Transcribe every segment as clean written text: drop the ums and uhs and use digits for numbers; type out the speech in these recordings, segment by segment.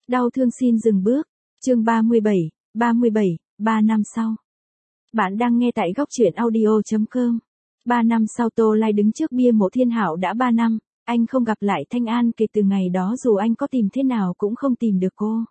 Đau thương xin dừng bước. Chương 37, 3 năm sau. Bạn đang nghe tại góc truyện audio.com. 3 năm sau Tô Lai đứng trước bia mộ Thiên Hạo đã 3 năm, anh không gặp lại Thanh An kể từ ngày đó dù anh có tìm thế nào cũng không tìm được cô.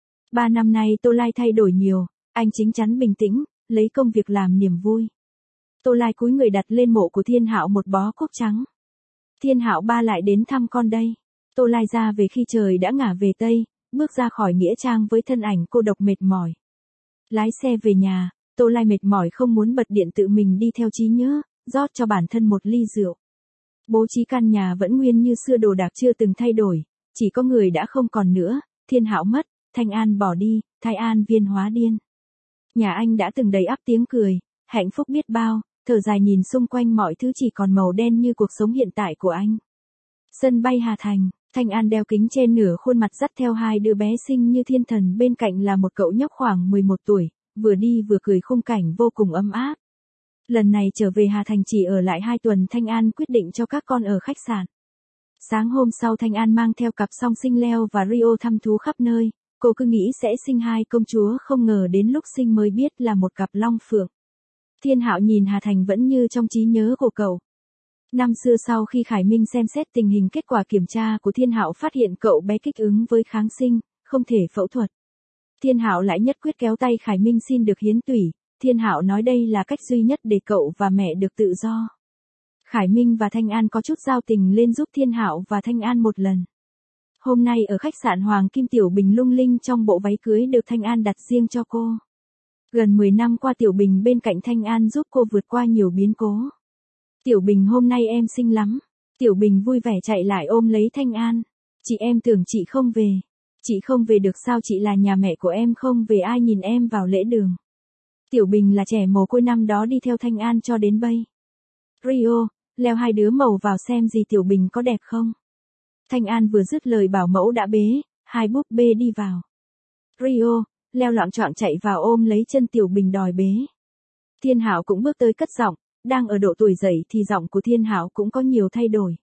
3 năm nay Tô Lai thay đổi nhiều, anh chín chắn bình tĩnh, lấy công việc làm niềm vui. Tô Lai cúi người đặt lên mộ của Thiên Hạo một bó cúc trắng. Thiên Hạo ba lại đến thăm con đây. Tô Lai ra về khi trời đã ngả về Tây, bước ra khỏi nghĩa trang với thân ảnh cô độc mệt mỏi. Lái xe về nhà, Tô Lai mệt mỏi không muốn bật điện tự mình đi theo trí nhớ, rót cho bản thân một ly rượu. Bố trí căn nhà vẫn nguyên như xưa, đồ đạc chưa từng thay đổi, chỉ có người đã không còn nữa, Thiên Hạo mất, Thanh An bỏ đi, Thái An Viên hóa điên. Nhà anh đã từng đầy ắp tiếng cười, hạnh phúc biết bao, thở dài nhìn xung quanh mọi thứ chỉ còn màu đen như cuộc sống hiện tại của anh. Sân bay Hà Thành, Thanh An đeo kính trên nửa khuôn mặt dắt theo hai đứa bé xinh như thiên thần, bên cạnh là một cậu nhóc khoảng 11 tuổi, vừa đi vừa cười, khung cảnh vô cùng ấm áp. Lần này trở về Hà Thành chỉ ở lại 2 tuần, Thanh An quyết định cho các con ở khách sạn. Sáng hôm sau Thanh An mang theo cặp song sinh Leo và Rio thăm thú khắp nơi, cô cứ nghĩ sẽ sinh 2 công chúa, không ngờ đến lúc sinh mới biết là một cặp long phượng. Thiên Hạo nhìn Hà Thành vẫn như trong trí nhớ của cậu. Năm xưa sau khi Khải Minh xem xét tình hình, kết quả kiểm tra của Thiên Hạo phát hiện cậu bé kích ứng với kháng sinh, không thể phẫu thuật. Thiên Hạo lại nhất quyết kéo tay Khải Minh xin được hiến tủy, Thiên Hạo nói đây là cách duy nhất để cậu và mẹ được tự do. Khải Minh và Thanh An có chút giao tình lên giúp Thiên Hạo và Thanh An một lần. Hôm nay ở khách sạn Hoàng Kim, Tiểu Bình lung linh trong bộ váy cưới được Thanh An đặt riêng cho cô. Gần 10 năm qua Tiểu Bình bên cạnh Thanh An giúp cô vượt qua nhiều biến cố. Tiểu Bình hôm nay em xinh lắm. Tiểu Bình vui vẻ chạy lại ôm lấy Thanh An. Chị, em tưởng chị không về. Chị không về được sao, chị là nhà mẹ của em, không về ai nhìn em vào lễ đường. Tiểu Bình là trẻ mồ côi năm đó đi theo Thanh An cho đến bây. Rio, Leo hai đứa màu vào xem gì Tiểu Bình có đẹp không. Thanh An vừa dứt lời bảo mẫu đã bế, 2 búp bê đi vào. Rio, Leo loạng choạng chạy vào ôm lấy chân Tiểu Bình đòi bế. Thiên Hạo cũng bước tới cất giọng, đang ở độ tuổi dậy thì giọng của Thiên Hạo cũng có nhiều thay đổi.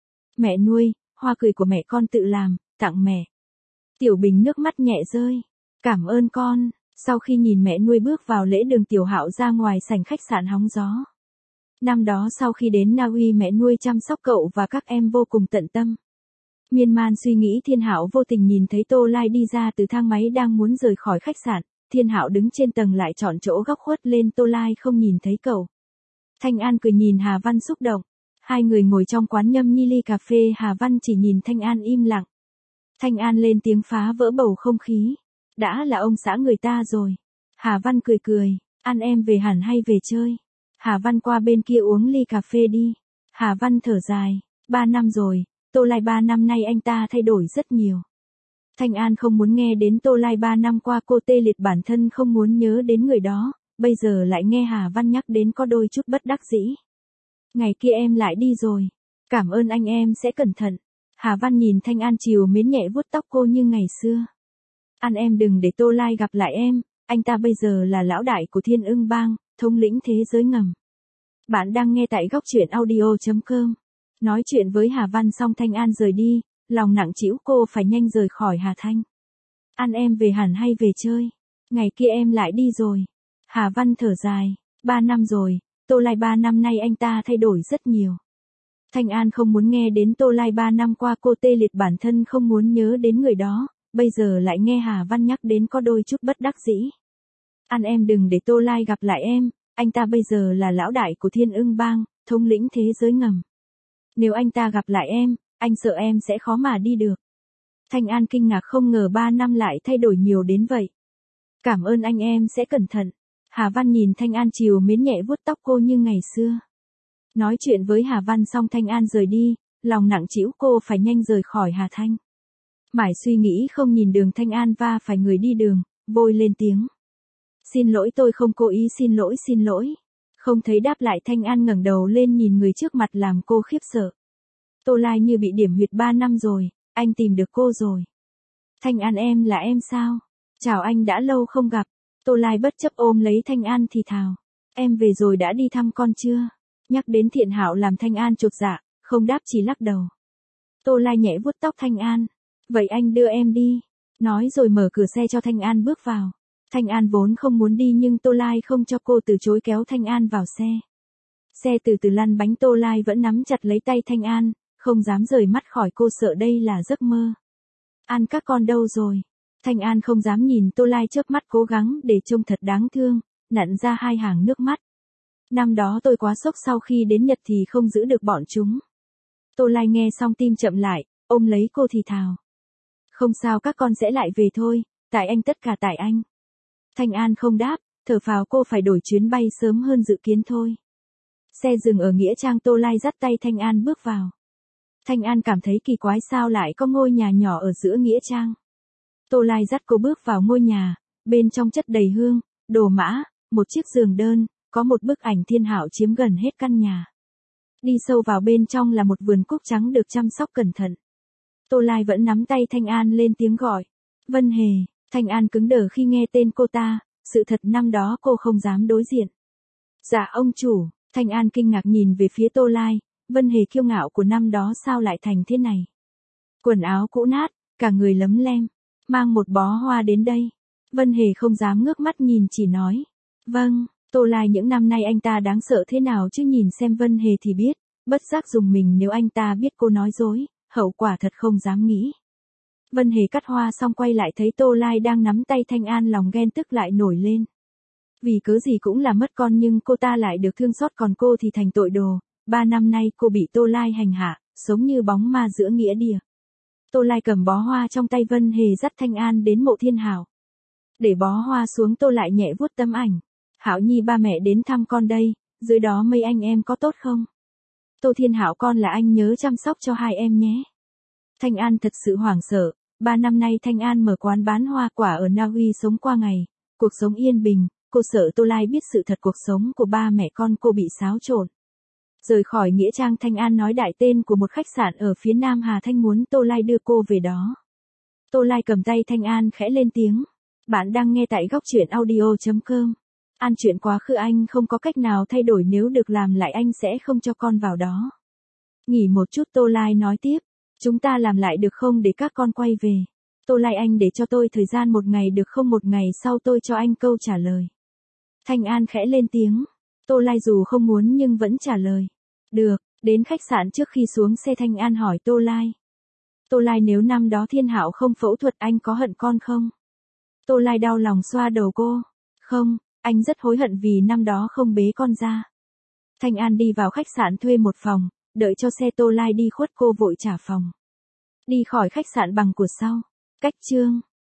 Mẹ nuôi, hoa cười của mẹ con tự làm, tặng mẹ. Tiểu Bình nước mắt nhẹ rơi. Cảm ơn con. Sau khi nhìn mẹ nuôi bước vào lễ đường, Tiểu Hạo ra ngoài sảnh khách sạn hóng gió. Năm đó sau khi đến Na Uy, mẹ nuôi chăm sóc cậu và các em vô cùng tận tâm. Miên man suy nghĩ, Thiên Hạo vô tình nhìn thấy Tô Lai đi ra từ thang máy đang muốn rời khỏi khách sạn. Thiên Hạo đứng trên tầng lại chọn chỗ góc khuất lên, Tô Lai không nhìn thấy cậu. Thanh An cười nhìn Hà Văn xúc động. Hai người ngồi trong quán nhâm nhi ly cà phê, Hà Văn chỉ nhìn Thanh An im lặng. Thanh An lên tiếng phá vỡ bầu không khí. Đã là ông xã người ta rồi. Hà Văn cười cười. Ăn em về hẳn hay về chơi? Hà Văn qua bên kia uống ly cà phê đi. Hà Văn thở dài. 3 năm rồi, Tô Lai 3 năm nay anh ta thay đổi rất nhiều. Thanh An không muốn nghe đến Tô Lai 3 năm qua cô tê liệt, bản thân không muốn nhớ đến người đó, bây giờ lại nghe Hà Văn nhắc đến có đôi chút bất đắc dĩ. Ngày kia em lại đi rồi. Cảm ơn anh, em sẽ cẩn thận. Hà Văn nhìn Thanh An chiều mến nhẹ vuốt tóc cô như ngày xưa. Ăn em đừng để Tô Lai gặp lại em, anh ta bây giờ là lão đại của Thiên Ưng Bang, thống lĩnh thế giới ngầm. Bạn đang nghe tại góc truyện audio.com. Nói chuyện với Hà Văn xong Thanh An rời đi, lòng nặng trĩu, cô phải nhanh rời khỏi Hà Thanh. Ăn em về hẳn hay về chơi? Ngày kia em lại đi rồi. Hà Văn thở dài. 3 năm rồi, Tô Lai 3 năm nay anh ta thay đổi rất nhiều. Thanh An không muốn nghe đến Tô Lai 3 năm qua cô tê liệt, bản thân không muốn nhớ đến người đó, bây giờ lại nghe Hà Văn nhắc đến có đôi chút bất đắc dĩ. Ăn em đừng để Tô Lai gặp lại em, anh ta bây giờ là lão đại của Thiên Ưng Bang, thống lĩnh thế giới ngầm. Nếu anh ta gặp lại em, anh sợ em sẽ khó mà đi được. Thanh An kinh ngạc, không ngờ 3 năm lại thay đổi nhiều đến vậy. Cảm ơn anh, em sẽ cẩn thận. Hà Văn nhìn Thanh An chiều mến nhẹ vuốt tóc cô như ngày xưa. Nói chuyện với Hà Văn xong Thanh An rời đi, lòng nặng trĩu, cô phải nhanh rời khỏi Hà Thanh. Mãi suy nghĩ không nhìn đường, Thanh An va phải người đi đường, vội lên tiếng. Xin lỗi, tôi không cố ý, xin lỗi, xin lỗi. Không thấy đáp lại, Thanh An ngẩng đầu lên nhìn người trước mặt làm cô khiếp sợ. Tô Lai như bị điểm huyệt 3 năm rồi, anh tìm được cô rồi. Thanh An, em là em sao? Chào anh, đã lâu không gặp. Tô Lai bất chấp ôm lấy Thanh An thì thào. Em về rồi, đã đi thăm con chưa? Nhắc đến Thiện Hạo làm Thanh An chột dạ, không đáp chỉ lắc đầu. Tô Lai nhẹ vuốt tóc Thanh An. Vậy anh đưa em đi. Nói rồi mở cửa xe cho Thanh An bước vào. Thanh An vốn không muốn đi nhưng Tô Lai không cho cô từ chối kéo Thanh An vào xe. Xe từ từ lăn bánh, Tô Lai vẫn nắm chặt lấy tay Thanh An, không dám rời mắt khỏi cô, sợ đây là giấc mơ. An, các con đâu rồi? Thanh An không dám nhìn Tô Lai, chớp mắt cố gắng để trông thật đáng thương, nặn ra 2 hàng nước mắt. Năm đó tôi quá sốc, sau khi đến Nhật thì không giữ được bọn chúng. Tô Lai nghe xong tim chậm lại, ôm lấy cô thì thào. Không sao, các con sẽ lại về thôi, tại anh, tất cả tại anh. Thanh An không đáp, thở phào, cô phải đổi chuyến bay sớm hơn dự kiến thôi. Xe dừng ở Nghĩa Trang, Tô Lai dắt tay Thanh An bước vào. Thanh An cảm thấy kỳ quái, sao lại có ngôi nhà nhỏ ở giữa Nghĩa Trang. Tô Lai dắt cô bước vào ngôi nhà, bên trong chất đầy hương, đồ mã, một chiếc giường đơn, có một bức ảnh Thiên Hạo chiếm gần hết căn nhà. Đi sâu vào bên trong là một vườn cúc trắng được chăm sóc cẩn thận. Tô Lai vẫn nắm tay Thanh An lên tiếng gọi. Vân Hề. Thanh An cứng đờ khi nghe tên cô ta, sự thật năm đó cô không dám đối diện. Dạ ông chủ. Thanh An kinh ngạc nhìn về phía Tô Lai, Vân Hề kiêu ngạo của năm đó sao lại thành thế này? Quần áo cũ nát, cả người lấm lem, mang một bó hoa đến đây. Vân Hề không dám ngước mắt nhìn, chỉ nói. Vâng. Tô Lai, những năm nay anh ta đáng sợ thế nào chứ, nhìn xem Vân Hề thì biết, bất giác dùng mình nếu anh ta biết cô nói dối, hậu quả thật không dám nghĩ. Vân Hề cắt hoa xong quay lại thấy Tô Lai đang nắm tay Thanh An, lòng ghen tức lại nổi lên. Vì cớ gì cũng là mất con nhưng cô ta lại được thương xót, còn cô thì thành tội đồ. 3 năm nay cô bị Tô Lai hành hạ, sống như bóng ma giữa nghĩa địa. Tô Lai cầm bó hoa trong tay, Vân Hề dắt Thanh An đến mộ Thiên Hạo. Để bó hoa xuống, Tô lại nhẹ vuốt tấm ảnh. Hạo Nhi, ba mẹ đến thăm con đây, dưới đó mấy anh em có tốt không? Tô Thiên Hạo, con là anh nhớ chăm sóc cho 2 em nhé. Thanh An thật sự hoảng sợ. 3 năm nay Thanh An mở quán bán hoa quả ở Na Uy, sống qua ngày, cuộc sống yên bình. Cô sợ Tô Lai biết sự thật cuộc sống của ba mẹ con cô bị xáo trộn. Rời khỏi Nghĩa Trang, Thanh An nói đại tên của một khách sạn ở phía Nam Hà Thanh, muốn Tô Lai đưa cô về đó. Tô Lai cầm tay Thanh An khẽ lên tiếng. Bạn đang nghe tại góc truyện audio.com. An, chuyện quá khứ anh không có cách nào thay đổi, nếu được làm lại anh sẽ không cho con vào đó. Nghỉ một chút, Tô Lai nói tiếp. Chúng ta làm lại được không, để các con quay về. Tô Lai, anh để cho tôi thời gian 1 ngày được không, 1 ngày sau tôi cho anh câu trả lời. Thanh An khẽ lên tiếng. Tô Lai dù không muốn nhưng vẫn trả lời. Được. Đến khách sạn, trước khi xuống xe Thanh An hỏi Tô Lai. Tô Lai, nếu năm đó Thiên Hạo không phẫu thuật anh có hận con không? Tô Lai đau lòng xoa đầu cô. Không, anh rất hối hận vì năm đó không bế con ra. Thanh An đi vào khách sạn thuê một phòng, đợi cho xe Tô Lai đi khuất cô vội trả phòng. Đi khỏi khách sạn bằng của sau. Cách chương.